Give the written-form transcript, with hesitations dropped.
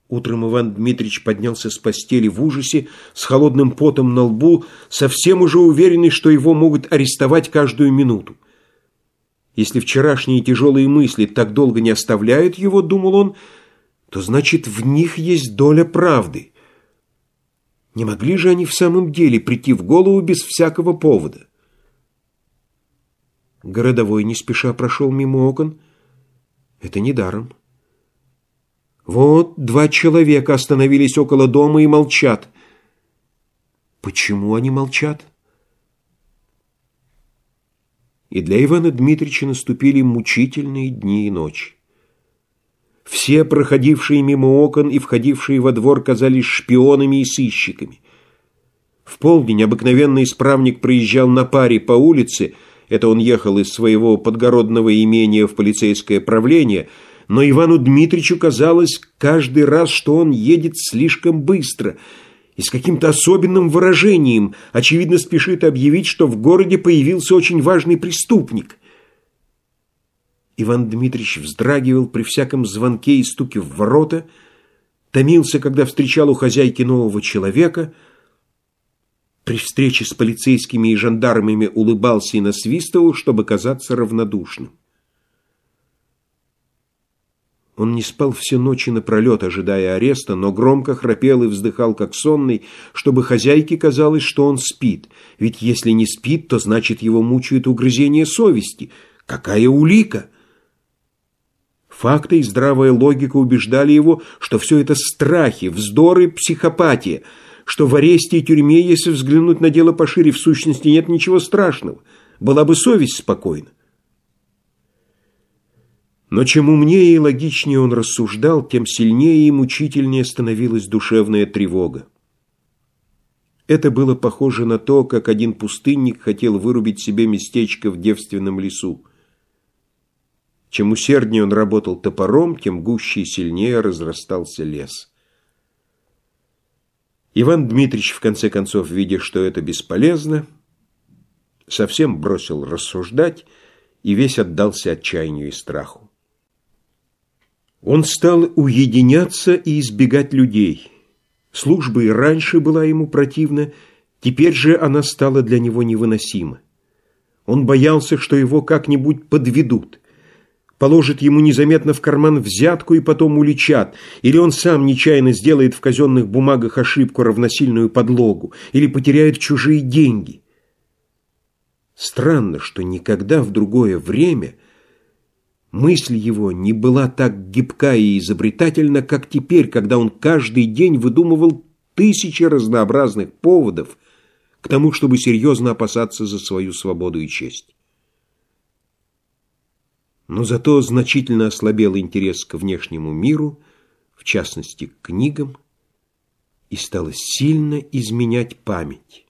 Утром Иван Дмитрич поднялся с постели в ужасе, с холодным потом на лбу, совсем уже уверенный, что его могут арестовать каждую минуту. Если вчерашние тяжелые мысли так долго не оставляют его, думал он, то значит, в них есть доля правды. Не могли же они в самом деле прийти в голову без всякого повода? Городовой не спеша прошел мимо окон. Это недаром. Вот 2 человека остановились около дома и молчат. Почему они молчат? И для Ивана Дмитрича наступили мучительные дни и ночи. Все проходившие мимо окон и входившие во двор казались шпионами и сыщиками. В полдень обыкновенный исправник проезжал на паре по улице, это он ехал из своего подгородного имения в полицейское правление, но Ивану Дмитричу казалось каждый раз, что он едет слишком быстро и с каким-то особенным выражением, очевидно, спешит объявить, что в городе появился очень важный преступник. Иван Дмитрич вздрагивал при всяком звонке и стуке в ворота, томился, когда встречал у хозяйки нового человека, при встрече с полицейскими и жандармами улыбался и насвистывал, чтобы казаться равнодушным. Он не спал все ночи напролет, ожидая ареста, но громко храпел и вздыхал, как сонный, чтобы хозяйке казалось, что он спит. Ведь если не спит, то значит его мучают угрызения совести. Какая улика? Факты и здравая логика убеждали его, что все это страхи, вздоры, психопатия, что в аресте и тюрьме, если взглянуть на дело пошире, в сущности нет ничего страшного. Была бы совесть спокойна. Но чем умнее и логичнее он рассуждал, тем сильнее и мучительнее становилась душевная тревога. Это было похоже на то, как один пустынник хотел вырубить себе местечко в девственном лесу. Чем усерднее он работал топором, тем гуще и сильнее разрастался лес. Иван Дмитрич, в конце концов, видя, что это бесполезно, совсем бросил рассуждать и весь отдался отчаянию и страху. Он стал уединяться и избегать людей. Служба и раньше была ему противна, теперь же она стала для него невыносима. Он боялся, что его как-нибудь подведут, положат ему незаметно в карман взятку и потом уличат, или он сам нечаянно сделает в казенных бумагах ошибку, равносильную подлогу, или потеряет чужие деньги. Странно, что никогда в другое время мысль его не была так гибка и изобретательна, как теперь, когда он каждый день выдумывал 1000 разнообразных поводов к тому, чтобы серьезно опасаться за свою свободу и честь. Но зато значительно ослабел интерес к внешнему миру, в частности, к книгам, и стала сильно изменять память.